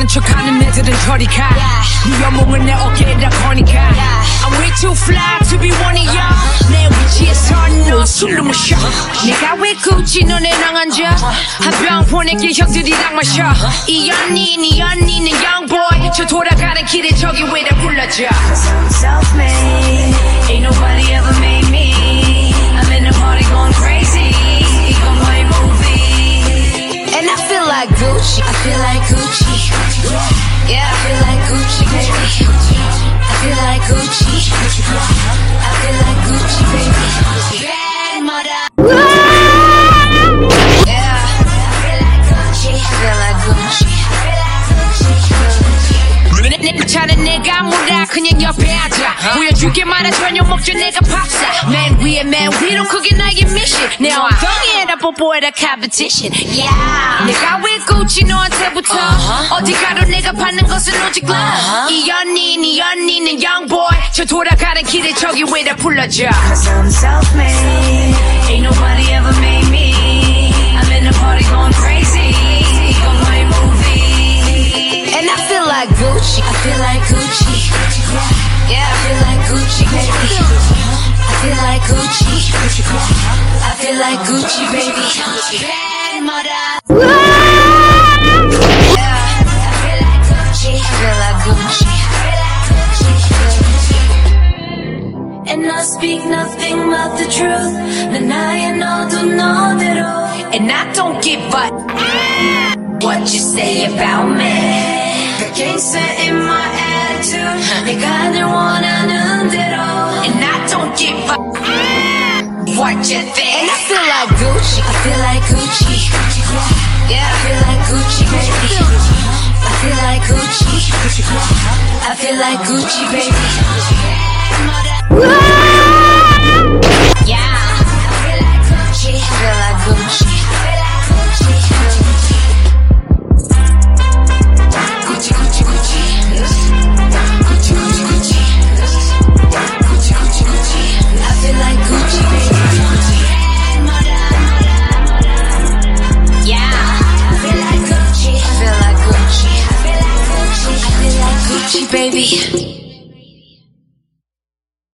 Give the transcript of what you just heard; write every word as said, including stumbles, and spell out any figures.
척하는 애들은 저리가 네 연봉은 내 어깨에다 거니까 I'm way too fly to be one of y'all 내 위치에서 너 숨도 못 쉬어 내가 왜 굳이 너네랑 앉아 한 병 보낼게 형들이랑 마셔 이 언니 네 언니는 youngboy 저 돌아가는 길에 저기 왜다 불러줘 Cause I'm self-made Ain't nobody ever made me I'm in the party going crazy 이건 my movie And I feel like Gucci I feel like Gucci Yeah I feel like Gucci baby I feel like Gucci I feel like Gucci baby Bad mother Yeah I feel like Gucci I feel like Gucci 내 차는 내가 몰라 그냥 옆에 앉아 보여줄게 말아 전혀 먹죠 내가 박사 맨 위에 맨 위로 그게 나의 미션 내 엉덩이에다 뽀뽀해라 competition yeah 내가 왜 굳이 너한테부터 uh-huh. 어디 가도 내가 받는 것은 오직 love uh-huh. 이 언니 네 언니는 youngboy 저 돌아가는 길에 저기 왜다 불러줘 Cause I'm self-made Ain't nobody ever made me I'm in the party going crazy 이건 my movie And I feel like Gucci I feel like Gucci Yeah I feel like Gucci baby I feel like Gucci I feel like Gucci baby Bad mother Yeah I feel like Gucci I feel like Gucci And I speak nothing but the truth 난 나의 너도 너대로 And I don't give a what you say about me The gangster in my attitude 내가 늘 원하는 대로 And I don't give a what you think And I feel like Gucci I feel like Gucci Yeah I feel like Gucci baby I feel like Gucci I feel like Gucci baby